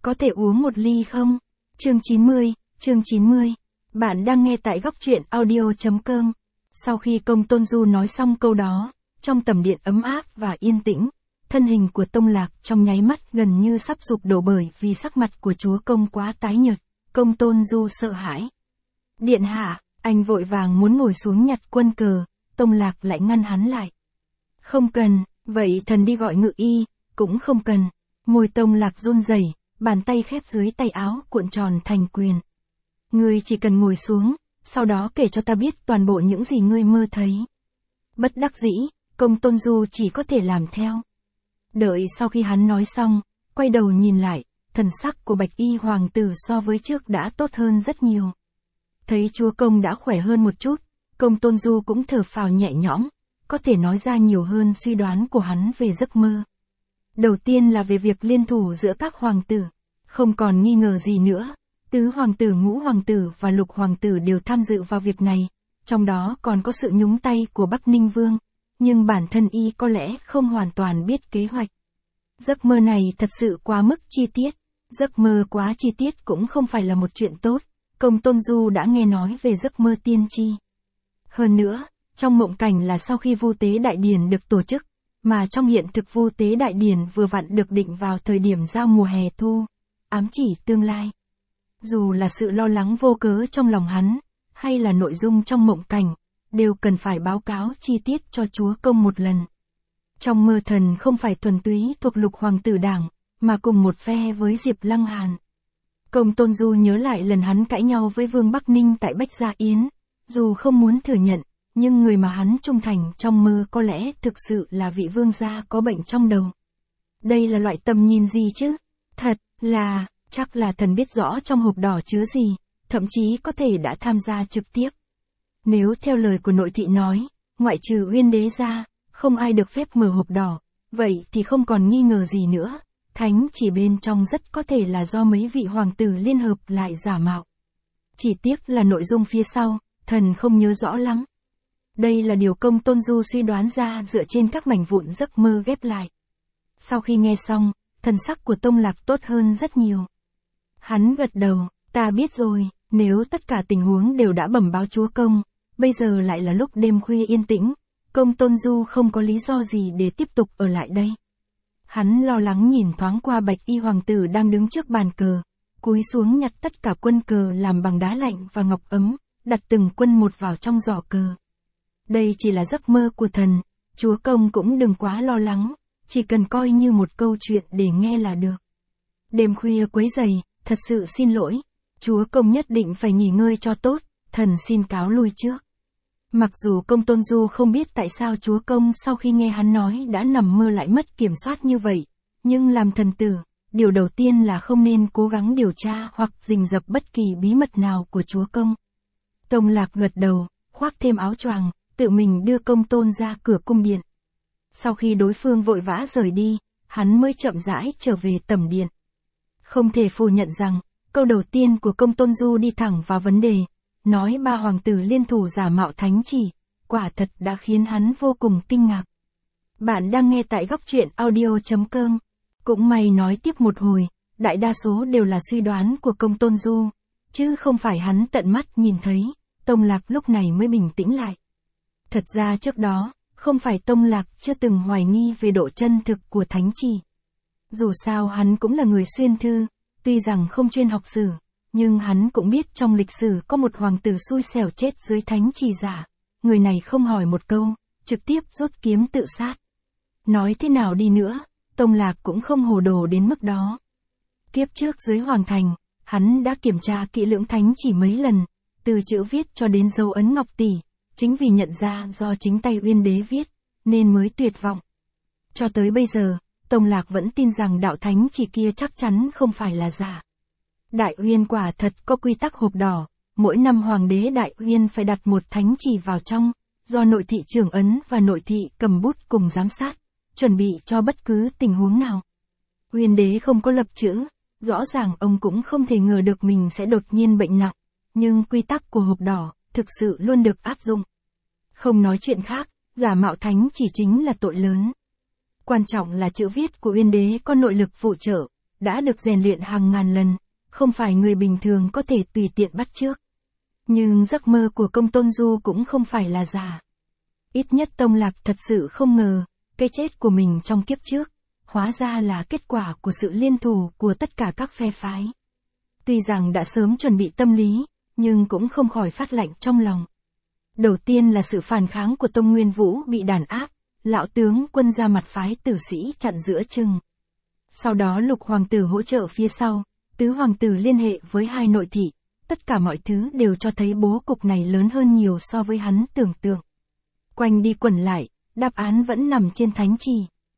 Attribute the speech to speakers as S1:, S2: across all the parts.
S1: có thể uống một ly không? Chương 90. Bạn đang nghe tại góc truyện audio.com. Sau khi Công Tôn Du nói xong câu đó, trong tầm điện ấm áp và yên tĩnh, thân hình của Tông Lạc trong nháy mắt gần như sắp sụp đổ bởi vì sắc mặt của chúa công quá tái nhợt. Công Tôn Du sợ hãi. Điện hạ, anh vội vàng muốn ngồi xuống nhặt quân cờ, Tông Lạc lại ngăn hắn lại. Không cần, vậy thần đi gọi ngự y, cũng không cần. Môi Tông Lạc run rẩy, bàn tay khép dưới tay áo cuộn tròn thành quyền. Ngươi chỉ cần ngồi xuống, sau đó kể cho ta biết toàn bộ những gì ngươi mơ thấy. Bất đắc dĩ, Công Tôn Du chỉ có thể làm theo. Đợi sau khi hắn nói xong, quay đầu nhìn lại, thần sắc của Bạch Y hoàng tử so với trước đã tốt hơn rất nhiều. Thấy chúa công đã khỏe hơn một chút, Công Tôn Du cũng thở phào nhẹ nhõm, có thể nói ra nhiều hơn suy đoán của hắn về giấc mơ. Đầu tiên là về việc liên thủ giữa các hoàng tử, không còn nghi ngờ gì nữa, tứ hoàng tử, ngũ hoàng tử và lục hoàng tử đều tham dự vào việc này, trong đó còn có sự nhúng tay của Bắc Ninh Vương, nhưng bản thân y có lẽ không hoàn toàn biết kế hoạch. Giấc mơ này thật sự quá mức chi tiết, giấc mơ quá chi tiết cũng không phải là một chuyện tốt, Công Tôn Du đã nghe nói về giấc mơ tiên tri. Hơn nữa, trong mộng cảnh là sau khi Vu Tế Đại Điển được tổ chức, mà trong hiện thực Vu Tế Đại Điển vừa vặn được định vào thời điểm giao mùa hè thu, ám chỉ tương lai. Dù là sự lo lắng vô cớ trong lòng hắn, hay là nội dung trong mộng cảnh, đều cần phải báo cáo chi tiết cho chúa công một lần. Trong mơ thần không phải thuần túy thuộc lục hoàng tử đảng, mà cùng một phe với Diệp Lăng Hàn. Công Tôn Du nhớ lại lần hắn cãi nhau với Vương Bắc Ninh tại Bách Gia Yến, dù không muốn thừa nhận, nhưng người mà hắn trung thành trong mơ có lẽ thực sự là vị vương gia có bệnh trong đầu. Đây là loại tầm nhìn gì chứ? Thật là, chắc là thần biết rõ trong hộp đỏ chứa gì, thậm chí có thể đã tham gia trực tiếp. Nếu theo lời của nội thị nói, ngoại trừ Uyên đế ra, không ai được phép mở hộp đỏ, vậy thì không còn nghi ngờ gì nữa, thánh chỉ bên trong rất có thể là do mấy vị hoàng tử liên hợp lại giả mạo. Chỉ tiếc là nội dung phía sau, thần không nhớ rõ lắm. Đây là điều Công Tôn Du suy đoán ra dựa trên các mảnh vụn giấc mơ ghép lại. Sau khi nghe xong, thần sắc của Tông Lạc tốt hơn rất nhiều. Hắn gật đầu, ta biết rồi, nếu tất cả tình huống đều đã bẩm báo chúa công, bây giờ lại là lúc đêm khuya yên tĩnh, Công Tôn Du không có lý do gì để tiếp tục ở lại đây. Hắn lo lắng nhìn thoáng qua Bạch Y hoàng tử đang đứng trước bàn cờ, cúi xuống nhặt tất cả quân cờ làm bằng đá lạnh và ngọc ấm, đặt từng quân một vào trong giỏ cờ. Đây chỉ là giấc mơ của thần, chúa công cũng đừng quá lo lắng, chỉ cần coi như một câu chuyện để nghe là được. Đêm khuya quấy rầy, thật sự xin lỗi, chúa công nhất định phải nghỉ ngơi cho tốt, thần xin cáo lui trước. Mặc dù Công Tôn Du không biết tại sao chúa công sau khi nghe hắn nói đã nằm mơ lại mất kiểm soát như vậy, nhưng làm thần tử, điều đầu tiên là không nên cố gắng điều tra hoặc rình rập bất kỳ bí mật nào của chúa công. Tông Lạc gật đầu, khoác thêm áo choàng, tự mình đưa Công Tôn ra cửa cung điện. Sau khi đối phương vội vã rời đi, hắn mới chậm rãi trở về tẩm điện. Không thể phủ nhận rằng, câu đầu tiên của Công Tôn Du đi thẳng vào vấn đề, nói ba hoàng tử liên thủ giả mạo thánh chỉ, quả thật đã khiến hắn vô cùng kinh ngạc. Bạn đang nghe tại góc truyện audio.com. Cũng may nói tiếp một hồi, đại đa số đều là suy đoán của Công Tôn Du, chứ không phải hắn tận mắt nhìn thấy. Tông Lạc lúc này mới bình tĩnh lại. Thật ra trước đó, không phải Tông Lạc chưa từng hoài nghi về độ chân thực của thánh chỉ. Dù sao hắn cũng là người xuyên thư, tuy rằng không chuyên học sử, nhưng hắn cũng biết trong lịch sử có một hoàng tử xui xẻo chết dưới thánh chỉ giả. Người này không hỏi một câu, trực tiếp rút kiếm tự sát. Nói thế nào đi nữa, Tông Lạc cũng không hồ đồ đến mức đó. Kiếp trước dưới hoàng thành, hắn đã kiểm tra kỹ lưỡng thánh chỉ mấy lần, từ chữ viết cho đến dấu ấn ngọc tỷ, chính vì nhận ra do chính tay Uyên đế viết, nên mới tuyệt vọng. Cho tới bây giờ, Tông Lạc vẫn tin rằng đạo thánh chỉ kia chắc chắn không phải là giả. Đại Uyên quả thật có quy tắc hộp đỏ, mỗi năm hoàng đế Đại Uyên phải đặt một thánh chỉ vào trong, do nội thị trưởng ấn và nội thị cầm bút cùng giám sát, chuẩn bị cho bất cứ tình huống nào. Uyên đế không có lập chữ, rõ ràng ông cũng không thể ngờ được mình sẽ đột nhiên bệnh nặng, nhưng quy tắc của hộp đỏ thực sự luôn được áp dụng. Không nói chuyện khác, giả mạo thánh chỉ chính là tội lớn. Quan trọng là chữ viết của Uyên đế có nội lực phụ trợ, đã được rèn luyện hàng ngàn lần, không phải người bình thường có thể tùy tiện bắt chước. Nhưng giấc mơ của Công Tôn Du cũng không phải là giả. Ít nhất Tông Lạc thật sự không ngờ, cái chết của mình trong kiếp trước, hóa ra là kết quả của sự liên thủ của tất cả các phe phái. Tuy rằng đã sớm chuẩn bị tâm lý, nhưng cũng không khỏi phát lạnh trong lòng. Đầu tiên là sự phản kháng của Tông Nguyên Vũ bị đàn áp, lão tướng quân ra mặt phái tử sĩ chặn giữa chừng. Sau đó Lục hoàng tử hỗ trợ phía sau, Tứ hoàng tử liên hệ với hai nội thị, tất cả mọi thứ đều cho thấy bố cục này lớn hơn nhiều so với hắn tưởng tượng. Quanh đi quẩn lại, đáp án vẫn nằm trên thánh trì.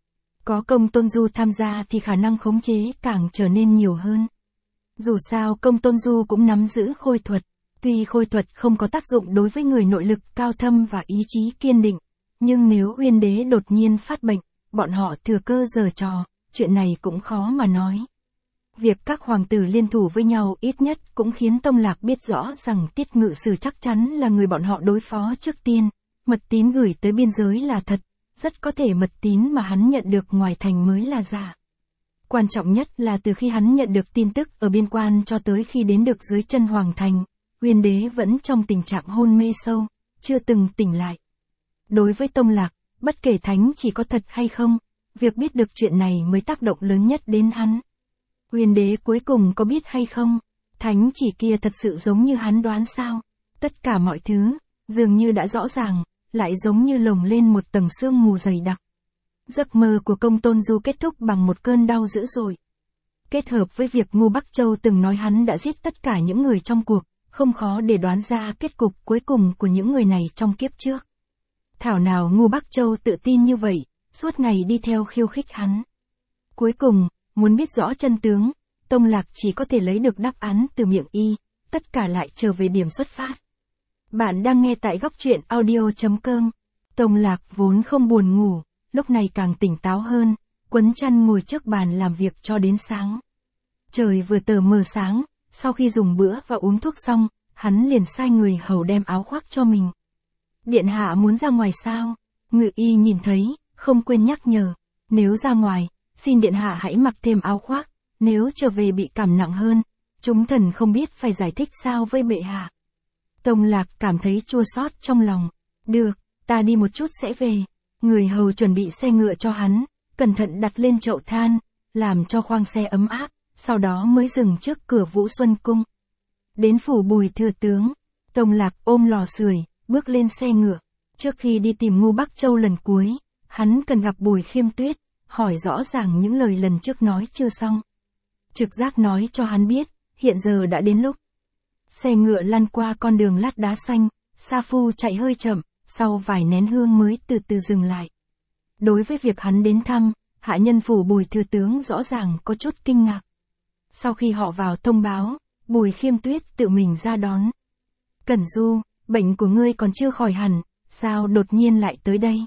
S1: Có Công Tôn Du tham gia thì khả năng khống chế càng trở nên nhiều hơn. Dù sao Công Tôn Du cũng nắm giữ khôi thuật, tuy khôi thuật không có tác dụng đối với người nội lực cao thâm và ý chí kiên định, nhưng nếu Uyên Đế đột nhiên phát bệnh, bọn họ thừa cơ giở trò, chuyện này cũng khó mà nói. Việc các hoàng tử liên thủ với nhau ít nhất cũng khiến Tông Lạc biết rõ rằng Tiết Ngự Sử chắc chắn là người bọn họ đối phó trước tiên. Mật tín gửi tới biên giới là thật, rất có thể mật tín mà hắn nhận được ngoài thành mới là giả. Quan trọng nhất là từ khi hắn nhận được tin tức ở biên quan cho tới khi đến được dưới chân hoàng thành, Uyên Đế vẫn trong tình trạng hôn mê sâu, chưa từng tỉnh lại. Đối với Tông Lạc, bất kể thánh chỉ có thật hay không, việc biết được chuyện này mới tác động lớn nhất đến hắn. Uyên Đế cuối cùng có biết hay không, thánh chỉ kia thật sự giống như hắn đoán sao? Tất cả mọi thứ, dường như đã rõ ràng, lại giống như lồng lên một tầng sương mù dày đặc. Giấc mơ của Công Tôn Du kết thúc bằng một cơn đau dữ dội. Kết hợp với việc Ngô Bắc Châu từng nói hắn đã giết tất cả những người trong cuộc, không khó để đoán ra kết cục cuối cùng của những người này trong kiếp trước. Thảo nào Ngô Bắc Châu tự tin như vậy, suốt ngày đi theo khiêu khích hắn. Cuối cùng, muốn biết rõ chân tướng, Tông Lạc chỉ có thể lấy được đáp án từ miệng y, tất cả lại trở về điểm xuất phát. Bạn đang nghe tại góc truyện audio.com. Tông Lạc vốn không buồn ngủ, lúc này càng tỉnh táo hơn, quấn chăn ngồi trước bàn làm việc cho đến sáng. Trời vừa tờ mờ sáng, sau khi dùng bữa và uống thuốc xong, hắn liền sai người hầu đem áo khoác cho mình. Điện hạ muốn ra ngoài sao? Ngự y nhìn thấy, không quên nhắc nhở, nếu ra ngoài, xin điện hạ hãy mặc thêm áo khoác, nếu trở về bị cảm nặng hơn, chúng thần không biết phải giải thích sao với bệ hạ. Tông Lạc cảm thấy chua xót trong lòng. Được, ta đi một chút sẽ về. Người hầu chuẩn bị xe ngựa cho hắn, cẩn thận đặt lên chậu than, làm cho khoang xe ấm áp, sau đó mới dừng trước cửa Vũ Xuân Cung. Đến phủ Bùi thừa tướng, Tông Lạc ôm lò sưởi, bước lên xe ngựa. Trước khi đi tìm Ngô Bắc Châu lần cuối, hắn cần gặp Bùi Khiêm Tuyết, hỏi rõ ràng những lời lần trước nói chưa xong. Trực giác nói cho hắn biết, hiện giờ đã đến lúc. Xe ngựa lăn qua con đường lát đá xanh, Sa Phu chạy hơi chậm, sau vài nén hương mới từ từ dừng lại. Đối với việc hắn đến thăm, hạ nhân phủ Bùi thừa tướng rõ ràng có chút kinh ngạc. Sau khi họ vào thông báo, Bùi Khiêm Tuyết tự mình ra đón. Cẩn Du, bệnh của ngươi còn chưa khỏi hẳn, sao đột nhiên lại tới đây?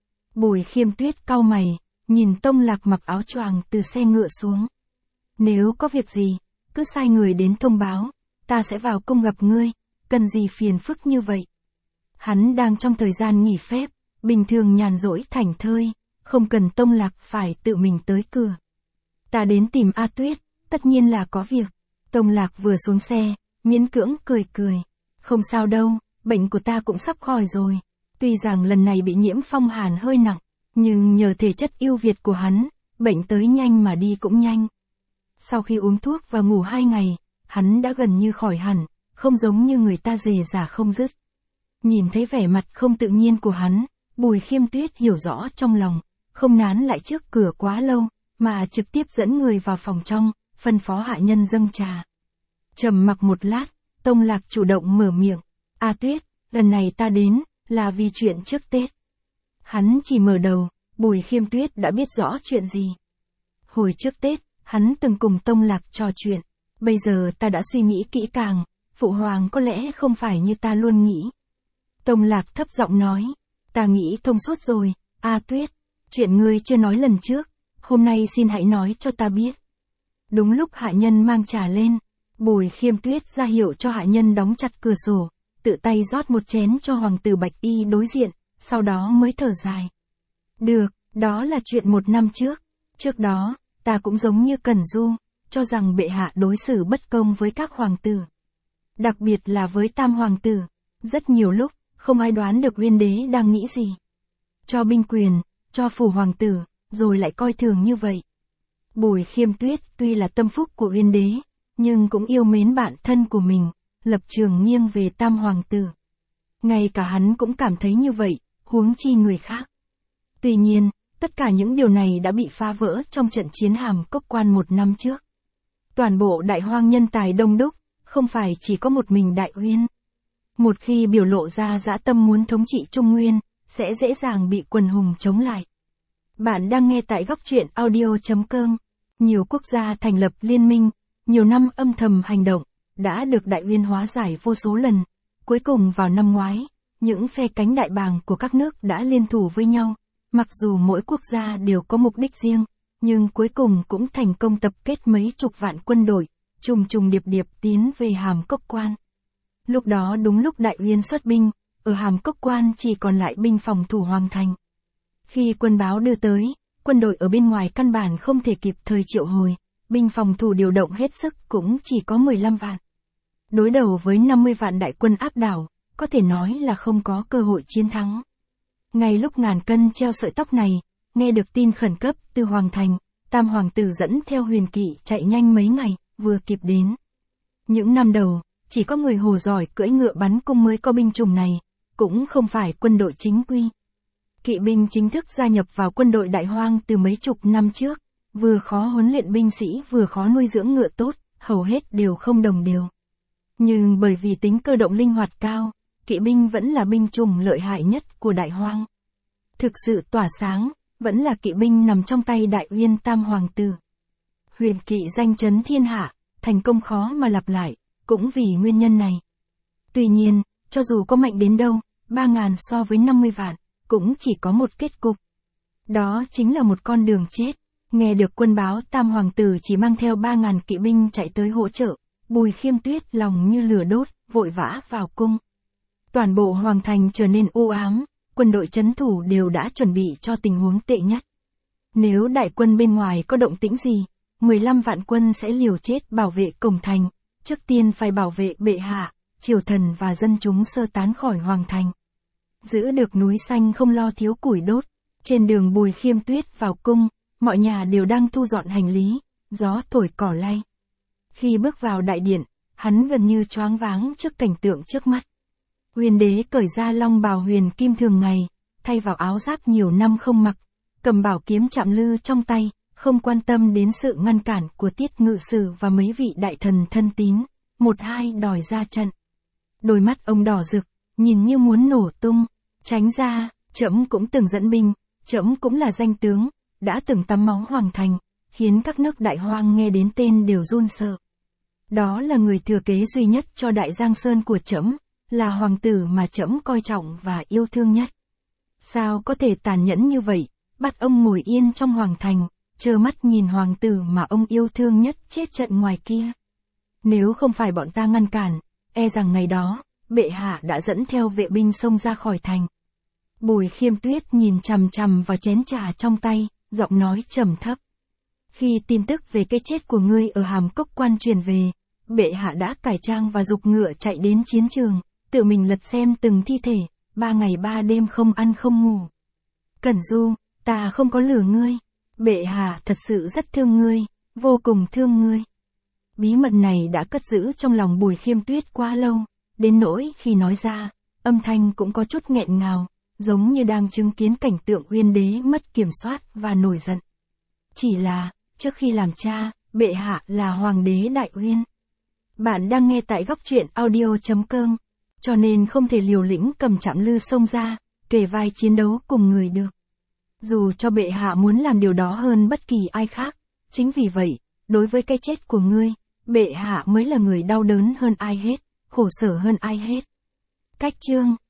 S1: Bùi Khiêm Tuyết cau mày, nhìn Tông Lạc mặc áo choàng từ xe ngựa xuống. Nếu có việc gì, cứ sai người đến thông báo, ta sẽ vào cung gặp ngươi, cần gì phiền phức như vậy. Hắn đang trong thời gian nghỉ phép, bình thường nhàn rỗi thảnh thơi, không cần Tông Lạc phải tự mình tới cửa. Ta đến tìm A Tuyết, tất nhiên là có việc. Tông Lạc vừa xuống xe, miễn cưỡng cười cười. Không sao đâu, bệnh của ta cũng sắp khỏi rồi. Tuy rằng lần này bị nhiễm phong hàn hơi nặng, nhưng nhờ thể chất ưu việt của hắn, bệnh tới nhanh mà đi cũng nhanh. Sau khi uống thuốc và ngủ 2 ngày, hắn đã gần như khỏi hẳn, không giống như người ta rề rả không dứt. Nhìn thấy vẻ mặt không tự nhiên của hắn, Bùi Khiêm Tuyết hiểu rõ trong lòng, không nán lại trước cửa quá lâu, mà trực tiếp dẫn người vào phòng trong, phân phó hạ nhân dâng trà. Trầm mặc một lát, Tông Lạc chủ động mở miệng. A Tuyết, lần này ta đến, là vì chuyện trước Tết. Hắn chỉ mở đầu, Bùi Khiêm Tuyết đã biết rõ chuyện gì. Hồi trước Tết, hắn từng cùng Tông Lạc trò chuyện. Bây giờ ta đã suy nghĩ kỹ càng, Phụ Hoàng có lẽ không phải như ta luôn nghĩ. Tông Lạc thấp giọng nói, ta nghĩ thông suốt rồi, A Tuyết, chuyện ngươi chưa nói lần trước, hôm nay xin hãy nói cho ta biết. Đúng lúc hạ nhân mang trà lên, Bùi Khiêm Tuyết ra hiệu cho hạ nhân đóng chặt cửa sổ, tự tay rót một chén cho hoàng tử Bạch Y đối diện, sau đó mới thở dài. Được, đó là chuyện 1 năm trước. Trước đó, ta cũng giống như Cẩn Du, cho rằng bệ hạ đối xử bất công với các hoàng tử. Đặc biệt là với tam hoàng tử, rất nhiều lúc, không ai đoán được Uyên đế đang nghĩ gì. Cho binh quyền, cho phủ hoàng tử, rồi lại coi thường như vậy. Bùi Khiêm Tuyết tuy là tâm phúc của Uyên đế, nhưng cũng yêu mến bạn thân của mình, lập trường nghiêng về tam hoàng tử. Ngay cả hắn cũng cảm thấy như vậy, huống chi người khác. Tuy nhiên, tất cả những điều này đã bị phá vỡ trong trận chiến Hàm Cốc Quan 1 năm trước. Toàn bộ Đại Hoang nhân tài đông đúc, không phải chỉ có một mình Đại Uyên. Một khi biểu lộ ra dã tâm muốn thống trị Trung Nguyên, sẽ dễ dàng bị quần hùng chống lại. Bạn đang nghe tại góc truyện audio.com. Nhiều quốc gia thành lập liên minh, nhiều năm âm thầm hành động, đã được Đại Uyên hóa giải vô số lần. Cuối cùng vào năm ngoái, những phe cánh đại bàng của các nước đã liên thủ với nhau. Mặc dù mỗi quốc gia đều có mục đích riêng, nhưng cuối cùng cũng thành công tập kết mấy chục vạn quân đội, trùng trùng điệp điệp tiến về Hàm Cốc Quan. Lúc đó đúng lúc Đại Uyên xuất binh, ở Hàm Cốc Quan chỉ còn lại binh phòng thủ Hoàng Thành. Khi quân báo đưa tới, quân đội ở bên ngoài căn bản không thể kịp thời triệu hồi, binh phòng thủ điều động hết sức cũng chỉ có 15 vạn. Đối đầu với 50 vạn đại quân áp đảo, có thể nói là không có cơ hội chiến thắng. Ngay lúc ngàn cân treo sợi tóc này, nghe được tin khẩn cấp từ Hoàng Thành, tam hoàng tử dẫn theo huyền kỵ chạy nhanh mấy ngày, vừa kịp đến. Những năm đầu, chỉ có người Hồ giỏi cưỡi ngựa bắn cung mới có binh chủng này, cũng không phải quân đội chính quy. Kỵ binh chính thức gia nhập vào quân đội Đại Hoang từ mấy chục năm trước, vừa khó huấn luyện binh sĩ vừa khó nuôi dưỡng ngựa tốt, hầu hết đều không đồng đều. Nhưng bởi vì tính cơ động linh hoạt cao, kỵ binh vẫn là binh chủng lợi hại nhất của Đại Hoang. Thực sự tỏa sáng, vẫn là kỵ binh nằm trong tay Đại Uyên tam hoàng tử. Huyền kỵ danh chấn thiên hạ, thành công khó mà lặp lại, cũng vì nguyên nhân này. Tuy nhiên, cho dù có mạnh đến đâu, 3.000 so với 50 vạn, cũng chỉ có một kết cục. Đó chính là một con đường chết. Nghe được quân báo tam hoàng tử chỉ mang theo 3.000 kỵ binh chạy tới hỗ trợ, Bùi Khiêm Tuyết lòng như lửa đốt, vội vã vào cung. Toàn bộ Hoàng Thành trở nên u ám, quân đội trấn thủ đều đã chuẩn bị cho tình huống tệ nhất. Nếu đại quân bên ngoài có động tĩnh gì, 15 vạn quân sẽ liều chết bảo vệ cổng thành, trước tiên phải bảo vệ bệ hạ, triều thần và dân chúng sơ tán khỏi Hoàng Thành. Giữ được núi xanh không lo thiếu củi đốt. Trên đường Bùi Khiêm Tuyết vào cung, mọi nhà đều đang thu dọn hành lý, gió thổi cỏ lay. Khi bước vào đại điện, hắn gần như choáng váng trước cảnh tượng trước mắt. Uyên đế cởi ra long bào huyền kim thường ngày, thay vào áo giáp nhiều năm không mặc, cầm bảo kiếm chạm lư trong tay, không quan tâm đến sự ngăn cản của Tiết Ngự Sử và mấy vị đại thần thân tín, một hai đòi ra trận. Đôi mắt ông đỏ rực, nhìn như muốn nổ tung, tránh ra, trẫm cũng từng dẫn binh, trẫm cũng là danh tướng, đã từng tắm máu Hoàng Thành, khiến các nước Đại Hoang nghe đến tên đều run sợ. Đó là người thừa kế duy nhất cho Đại Giang Sơn của trẫm, là hoàng tử mà trẫm coi trọng và yêu thương nhất. Sao có thể tàn nhẫn như vậy, bắt ông ngồi yên trong Hoàng Thành, trơ mắt nhìn hoàng tử mà ông yêu thương nhất chết trận ngoài kia. Nếu không phải bọn ta ngăn cản, e rằng ngày đó, bệ hạ đã dẫn theo vệ binh xông ra khỏi thành. Bùi Khiêm Tuyết nhìn chằm chằm vào chén trà trong tay, giọng nói trầm thấp. Khi tin tức về cái chết của ngươi ở Hàm Cốc Quan truyền về, bệ hạ đã cải trang và giục ngựa chạy đến chiến trường, tự mình lật xem từng thi thể, 3 ngày 3 đêm không ăn không ngủ. Cẩn Du, ta không có lừa ngươi, bệ hạ thật sự rất thương ngươi, vô cùng thương ngươi. Bí mật này đã cất giữ trong lòng Bùi Khiêm Tuyết quá lâu, đến nỗi khi nói ra, âm thanh cũng có chút nghẹn ngào, giống như đang chứng kiến cảnh tượng Uyên đế mất kiểm soát và nổi giận. Chỉ là, trước khi làm cha, bệ hạ là hoàng đế Đại Uyên. Bạn đang nghe tại góc truyện audio.com, cho nên không thể liều lĩnh cầm chạm lư xông ra, kề vai chiến đấu cùng người được. Dù cho bệ hạ muốn làm điều đó hơn bất kỳ ai khác, chính vì vậy, đối với cái chết của ngươi, bệ hạ mới là người đau đớn hơn ai hết, khổ sở hơn ai hết. Cách chương